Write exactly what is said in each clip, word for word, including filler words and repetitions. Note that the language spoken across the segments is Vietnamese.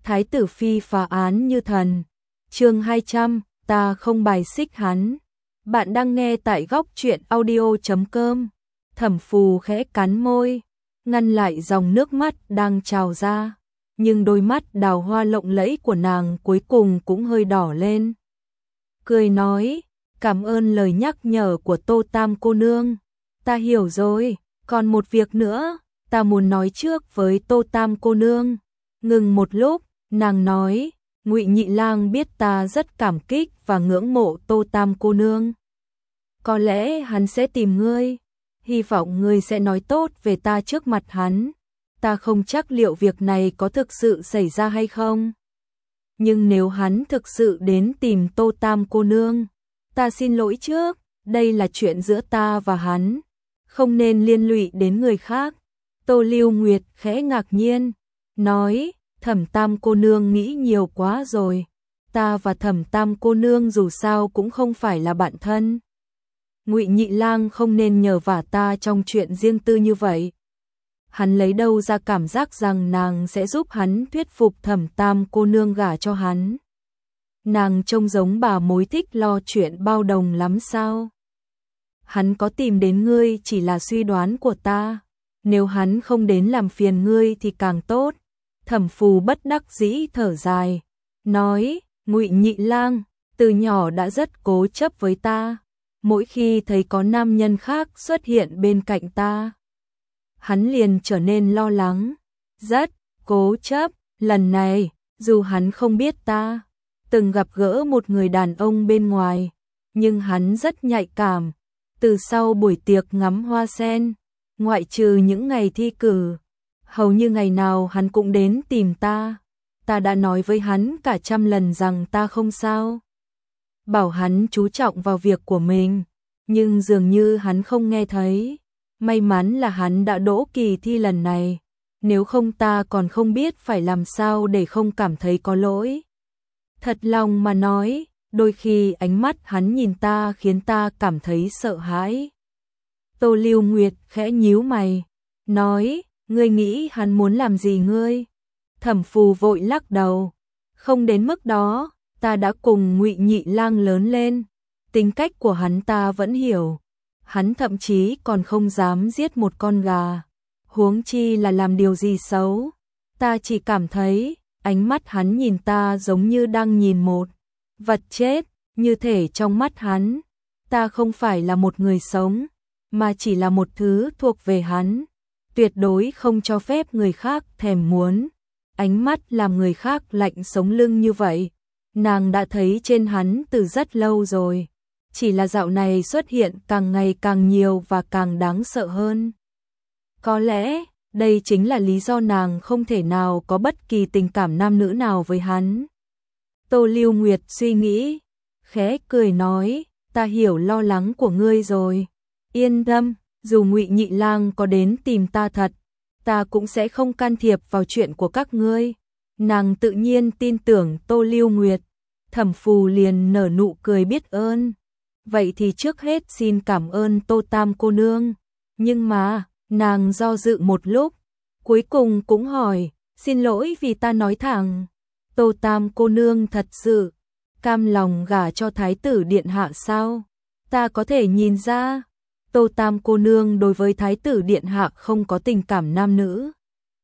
Thái tử phi phá án như thần. Chương hai trăm, ta không bài xích hắn. Bạn đang nghe tại góc truyện audio chấm com. Thẩm Phù khẽ cắn môi, ngăn lại dòng nước mắt đang trào ra, nhưng đôi mắt đào hoa lộng lẫy của nàng cuối cùng cũng hơi đỏ lên. Cười nói, cảm ơn lời nhắc nhở của Tô Tam cô nương. Ta hiểu rồi, còn một việc nữa, ta muốn nói trước với Tô Tam cô nương. Ngừng một lúc, nàng nói, Ngụy Nhị Lang biết ta rất cảm kích và ngưỡng mộ Tô Tam cô nương. Có lẽ hắn sẽ tìm ngươi, hy vọng ngươi sẽ nói tốt về ta trước mặt hắn. Ta không chắc liệu việc này có thực sự xảy ra hay không. Nhưng nếu hắn thực sự đến tìm Tô Tam cô nương, ta xin lỗi trước, đây là chuyện giữa ta và hắn, không nên liên lụy đến người khác. Tô Lưu Nguyệt khẽ ngạc nhiên, nói, Thẩm Tam cô nương nghĩ nhiều quá rồi, ta và Thẩm Tam cô nương dù sao cũng không phải là bạn thân. Ngụy Nhị Lang không nên nhờ vả ta trong chuyện riêng tư như vậy. Hắn lấy đâu ra cảm giác rằng nàng sẽ giúp hắn thuyết phục Thẩm Tam cô nương gả cho hắn. Nàng trông giống bà mối thích lo chuyện bao đồng lắm sao? Hắn có tìm đến ngươi chỉ là suy đoán của ta, nếu hắn không đến làm phiền ngươi thì càng tốt. Thẩm Phù bất đắc dĩ thở dài, nói, Ngụy Nhị Lang từ nhỏ đã rất cố chấp với ta, mỗi khi thấy có nam nhân khác xuất hiện bên cạnh ta, hắn liền trở nên lo lắng, rất cố chấp. Lần này, dù hắn không biết ta từng gặp gỡ một người đàn ông bên ngoài, nhưng hắn rất nhạy cảm. Từ sau buổi tiệc ngắm hoa sen, ngoại trừ những ngày thi cử, hầu như ngày nào hắn cũng đến tìm ta. Ta đã nói với hắn cả trăm lần rằng ta không sao, bảo hắn chú trọng vào việc của mình, nhưng dường như hắn không nghe thấy. May mắn là hắn đã đỗ kỳ thi lần này, nếu không ta còn không biết phải làm sao để không cảm thấy có lỗi. Thật lòng mà nói, đôi khi ánh mắt hắn nhìn ta khiến ta cảm thấy sợ hãi. Tô Lưu Nguyệt khẽ nhíu mày, nói, ngươi nghĩ hắn muốn làm gì ngươi? Thẩm Phù vội lắc đầu, không đến mức đó, ta đã cùng Ngụy Nhị Lang lớn lên, tính cách của hắn ta vẫn hiểu. Hắn thậm chí còn không dám giết một con gà, huống chi là làm điều gì xấu. Ta chỉ cảm thấy, ánh mắt hắn nhìn ta giống như đang nhìn một vật chết, như thể trong mắt hắn, ta không phải là một người sống, mà chỉ là một thứ thuộc về hắn, tuyệt đối không cho phép người khác thèm muốn. Ánh mắt làm người khác lạnh sống lưng như vậy, nàng đã thấy trên hắn từ rất lâu rồi, chỉ là dạo này xuất hiện càng ngày càng nhiều và càng đáng sợ hơn. Có lẽ, đây chính là lý do nàng không thể nào có bất kỳ tình cảm nam nữ nào với hắn. Tô Lưu Nguyệt suy nghĩ, khẽ cười nói, ta hiểu lo lắng của ngươi rồi. Yên tâm, dù Ngụy Nhị Lang có đến tìm ta thật, ta cũng sẽ không can thiệp vào chuyện của các ngươi. Nàng tự nhiên tin tưởng Tô Lưu Nguyệt. Thẩm Phù liền nở nụ cười biết ơn. Vậy thì trước hết xin cảm ơn Tô Tam cô nương. Nhưng mà, nàng do dự một lúc, cuối cùng cũng hỏi, xin lỗi vì ta nói thẳng. Tô Tam cô nương thật sự cam lòng gả cho Thái tử điện hạ sao? Ta có thể nhìn ra, Tô Tam cô nương đối với Thái tử điện hạ không có tình cảm nam nữ.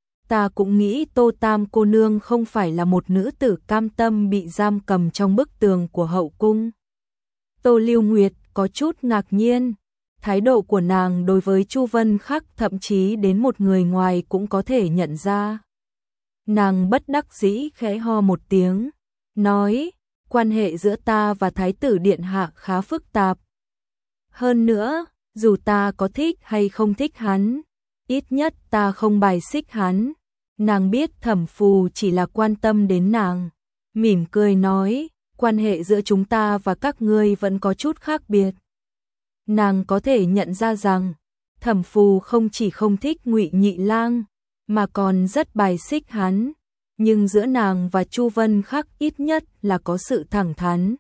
Ta cũng nghĩ Tô Tam cô nương không phải là một nữ tử cam tâm bị giam cầm trong bức tường của hậu cung. Tô Lưu Nguyệt có chút ngạc nhiên, thái độ của nàng đối với Chu Vân Khắc thậm chí đến một người ngoài cũng có thể nhận ra. Nàng bất đắc dĩ khẽ ho một tiếng, nói, quan hệ giữa ta và Thái tử điện hạ khá phức tạp. Hơn nữa, dù ta có thích hay không thích hắn, ít nhất ta không bài xích hắn. Nàng biết Thẩm Phù chỉ là quan tâm đến nàng, mỉm cười nói, quan hệ giữa chúng ta và các ngươi vẫn có chút khác biệt. Nàng có thể nhận ra rằng, Thẩm Phù không chỉ không thích Ngụy Nhị Lang, mà còn rất bài xích hắn, nhưng giữa nàng và Chu Vân Khắc ít nhất là có sự thẳng thắn.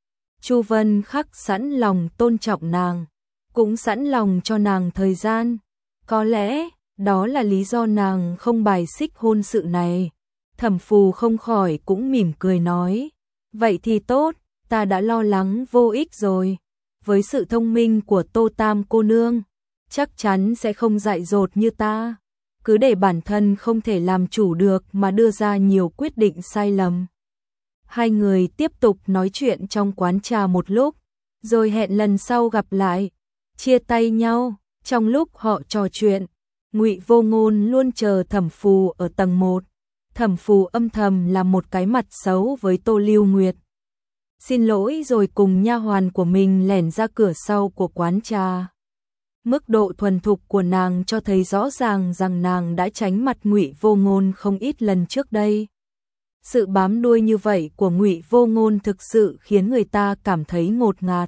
Chu Vân Khắc sẵn lòng tôn trọng nàng, cũng sẵn lòng cho nàng thời gian. Có lẽ, đó là lý do nàng không bài xích hôn sự này. Thẩm Phù không khỏi cũng mỉm cười nói, vậy thì tốt, ta đã lo lắng vô ích rồi. Với sự thông minh của Tô Tam cô nương, chắc chắn sẽ không dại dột như ta, cứ để bản thân không thể làm chủ được mà đưa ra nhiều quyết định sai lầm. Hai người tiếp tục nói chuyện trong quán trà một lúc, rồi hẹn lần sau gặp lại, chia tay nhau. Trong lúc họ trò chuyện, Ngụy Vô Ngôn luôn chờ Thẩm Phù ở tầng một. Thẩm Phù âm thầm làm một cái mặt xấu với Tô Lưu Nguyệt, xin lỗi rồi cùng nha hoàn của mình lẻn ra cửa sau của quán trà. Mức độ thuần thục của nàng cho thấy rõ ràng rằng nàng đã tránh mặt Ngụy Vô Ngôn không ít lần trước đây. Sự bám đuôi như vậy của Ngụy Vô Ngôn thực sự khiến người ta cảm thấy ngột ngạt.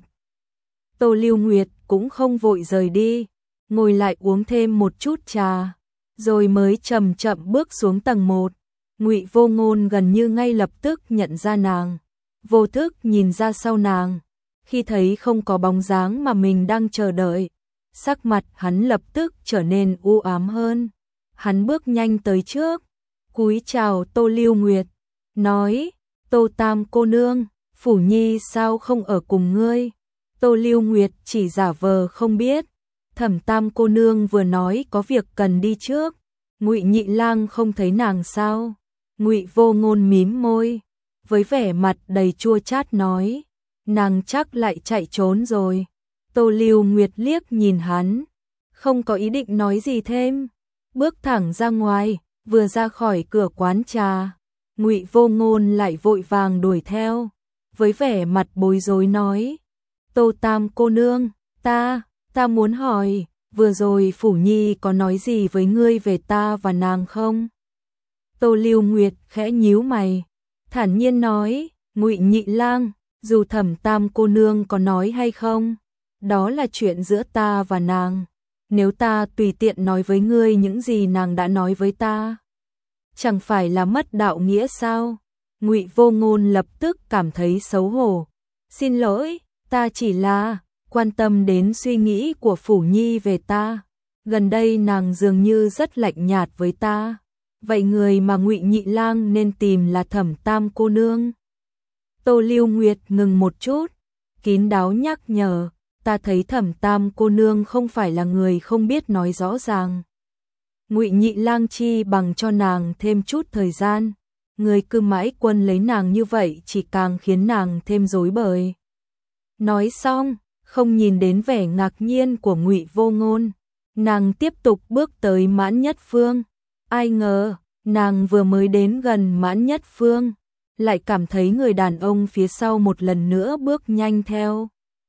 Tô Lưu Nguyệt cũng không vội rời đi, ngồi lại uống thêm một chút trà, rồi mới chậm chậm bước xuống tầng một. Ngụy Vô Ngôn gần như ngay lập tức nhận ra nàng, vô thức nhìn ra sau nàng, khi thấy không có bóng dáng mà mình đang chờ đợi, sắc mặt hắn lập tức trở nên u ám hơn. Hắn bước nhanh tới trước, cúi chào Tô Lưu Nguyệt, nói, Tô Tam cô nương, Phủ Nhi sao không ở cùng ngươi? Tô Lưu Nguyệt chỉ giả vờ không biết, Thẩm Tam cô nương vừa nói có việc cần đi trước, Ngụy Nhị Lang không thấy nàng sao? Ngụy Vô Ngôn mím môi, với vẻ mặt đầy chua chát nói, nàng chắc lại chạy trốn rồi. Tô Lưu Nguyệt liếc nhìn hắn, không có ý định nói gì thêm, bước thẳng ra ngoài. Vừa ra khỏi cửa quán trà, Ngụy Vô Ngôn lại vội vàng đuổi theo, với vẻ mặt bối rối nói, Tô Tam cô nương, ta, ta muốn hỏi, vừa rồi Phủ Nhi có nói gì với ngươi về ta và nàng không? Tô Lưu Nguyệt khẽ nhíu mày, thản nhiên nói, Ngụy Nhị Lang, dù Thẩm Tam cô nương có nói hay không, đó là chuyện giữa ta và nàng. Nếu ta tùy tiện nói với ngươi những gì nàng đã nói với ta, chẳng phải là mất đạo nghĩa sao? Ngụy Vô Ngôn lập tức cảm thấy xấu hổ. Xin lỗi, ta chỉ là quan tâm đến suy nghĩ của Phủ Nhi về ta. Gần đây nàng dường như rất lạnh nhạt với ta. Vậy người mà Ngụy Nhị Lang nên tìm là Thẩm Tam cô nương. Tô Lưu Nguyệt ngừng một chút, kín đáo nhắc nhở, ta thấy Thẩm Tam cô nương không phải là người không biết nói rõ ràng. Ngụy Nhị Lang chi bằng cho nàng thêm chút thời gian, người cứ mãi quân lấy nàng như vậy chỉ càng khiến nàng thêm rối bời. Nói xong, không nhìn đến vẻ ngạc nhiên của Ngụy Vô Ngôn, nàng tiếp tục bước tới Mãn Nhất Phương. Ai ngờ, nàng vừa mới đến gần Mãn Nhất Phương, lại cảm thấy người đàn ông phía sau một lần nữa bước nhanh theo.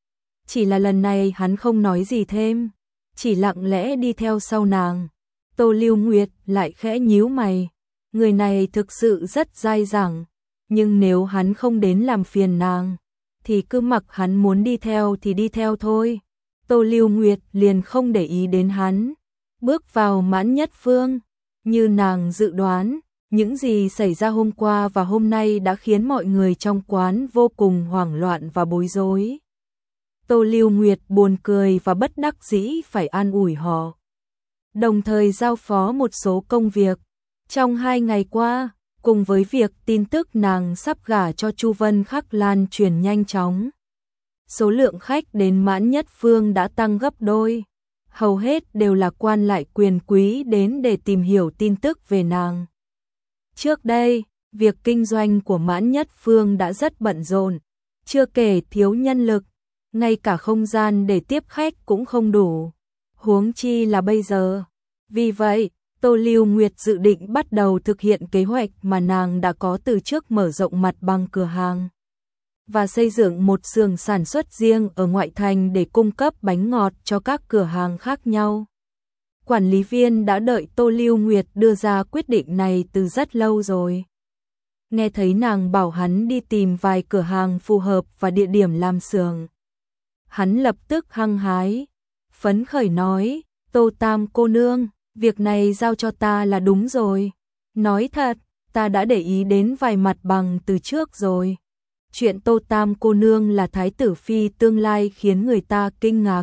Chỉ là lần này hắn không nói gì thêm, chỉ lặng lẽ đi theo sau nàng. Tô Lưu Nguyệt lại khẽ nhíu mày, người này thực sự rất dai dẳng, nhưng nếu hắn không đến làm phiền nàng, thì cứ mặc hắn muốn đi theo thì đi theo thôi. Tô Lưu Nguyệt liền không để ý đến hắn, bước vào Mãn Nhất Phương. Như nàng dự đoán, những gì xảy ra hôm qua và hôm nay đã khiến mọi người trong quán vô cùng hoảng loạn và bối rối. Tô Lưu Nguyệt buồn cười và bất đắc dĩ phải an ủi họ, đồng thời giao phó một số công việc. Trong hai ngày qua, cùng với việc tin tức nàng sắp gả cho Chu Vân Khắc lan truyền nhanh chóng, số lượng khách đến Mãn Nhất Phương đã tăng gấp đôi. Hầu hết đều là quan lại quyền quý đến để tìm hiểu tin tức về nàng. Trước đây, việc kinh doanh của Mãn Nhất Phương đã rất bận rộn, chưa kể thiếu nhân lực, ngay cả không gian để tiếp khách cũng không đủ, huống chi là bây giờ. Vì vậy, Tô Lưu Nguyệt dự định bắt đầu thực hiện kế hoạch mà nàng đã có từ trước, mở rộng mặt bằng cửa hàng và xây dựng một xưởng sản xuất riêng ở ngoại thành để cung cấp bánh ngọt cho các cửa hàng khác nhau. Quản lý viên đã đợi Tô Lưu Nguyệt đưa ra quyết định này từ rất lâu rồi. Nghe thấy nàng bảo hắn đi tìm vài cửa hàng phù hợp và địa điểm làm xưởng, hắn lập tức hăng hái, phấn khởi nói, Tô Tam cô nương, việc này giao cho ta là đúng rồi. Nói thật, ta đã để ý đến vài mặt bằng từ trước rồi. Chuyện Tô Tam cô nương là thái tử phi tương lai khiến người ta kinh ngạc.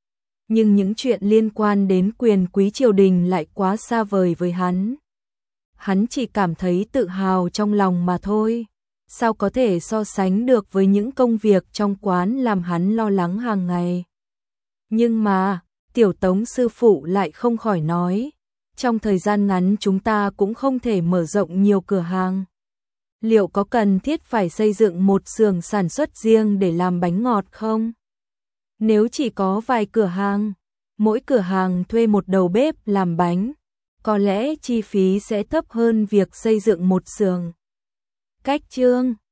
Nhưng những chuyện liên quan đến quyền quý triều đình lại quá xa vời với hắn. hắn chỉ cảm thấy tự hào trong lòng mà thôi. Sao có thể so sánh được với những công việc trong quán làm hắn lo lắng hàng ngày. Nhưng mà, Tiểu Tống sư phụ lại không khỏi nói, trong thời gian ngắn chúng ta cũng không thể mở rộng nhiều cửa hàng. Liệu có cần thiết phải xây dựng một xưởng sản xuất riêng để làm bánh ngọt không? Nếu chỉ có vài cửa hàng, mỗi cửa hàng thuê một đầu bếp làm bánh, có lẽ chi phí sẽ thấp hơn việc xây dựng một xưởng. Cách chương